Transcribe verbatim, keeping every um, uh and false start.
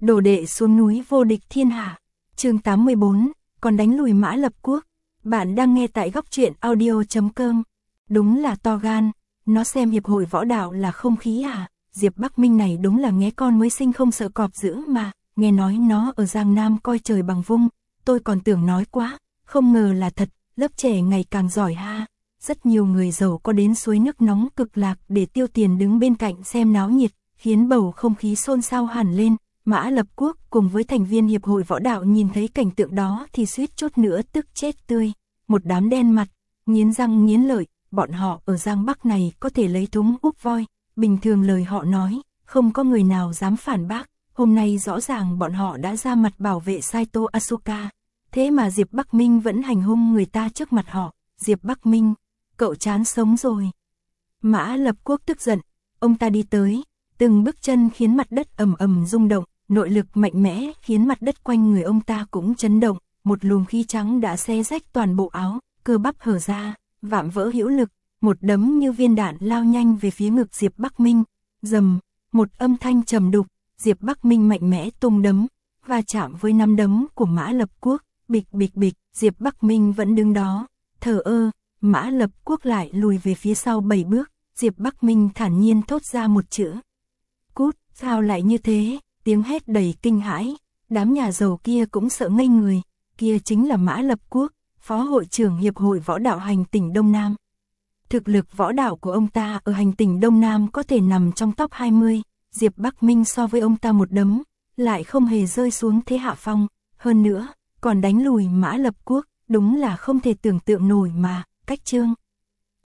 Đồ đệ xuống núi vô địch thiên hạ. Chương tám mươi bốn, còn đánh lùi Mã Lập Quốc. Bạn đang nghe tại góc truyện audio chấm com. Đúng là to gan, nó xem hiệp hội võ đạo là không khí à? Diệp Bắc Minh này đúng là nghé con mới sinh không sợ cọp dữ mà, nghe nói nó ở Giang Nam coi trời bằng vung, tôi còn tưởng nói quá, không ngờ là thật, lớp trẻ ngày càng giỏi ha. Rất nhiều người giàu có đến suối nước nóng Cực Lạc để tiêu tiền đứng bên cạnh xem náo nhiệt, khiến bầu không khí xôn xao hẳn lên. Mã Lập Quốc cùng với thành viên hiệp hội võ đạo nhìn thấy cảnh tượng đó thì suýt chút nữa tức chết tươi. Một đám đen mặt, nghiến răng nghiến lợi, bọn họ ở Giang Bắc này có thể lấy thúng úp voi, bình thường lời họ nói, không có người nào dám phản bác. Hôm nay rõ ràng bọn họ đã ra mặt bảo vệ Saito Asuka, thế mà Diệp Bắc Minh vẫn hành hung người ta trước mặt họ. Diệp Bắc Minh, cậu chán sống rồi. Mã Lập Quốc tức giận, ông ta đi tới, từng bước chân khiến mặt đất ầm ầm rung động, nội lực mạnh mẽ khiến mặt đất quanh người ông ta cũng chấn động, một luồng khí trắng đã xé rách toàn bộ áo, cơ bắp hở ra, vạm vỡ hữu lực, một đấm như viên đạn lao nhanh về phía ngực Diệp Bắc Minh. Rầm, một âm thanh trầm đục, Diệp Bắc Minh mạnh mẽ tung đấm, và chạm với nắm đấm của Mã Lập Quốc, bịch bịch bịch, Diệp Bắc Minh vẫn đứng đó, thờ ơ. Mã Lập Quốc lại lùi về phía sau bảy bước, Diệp Bắc Minh thản nhiên thốt ra một chữ. Cút, sao lại như thế? Tiếng hét đầy kinh hãi, đám nhà giàu kia cũng sợ ngây người, kia chính là Mã Lập Quốc, phó hội trưởng hiệp hội võ đạo hành tỉnh Đông Nam. Thực lực võ đạo của ông ta ở hành tỉnh Đông Nam có thể nằm trong top hai mươi, Diệp Bắc Minh so với ông ta một đấm, lại không hề rơi xuống thế hạ phong, hơn nữa, còn đánh lùi Mã Lập Quốc, đúng là không thể tưởng tượng nổi mà. Cách chương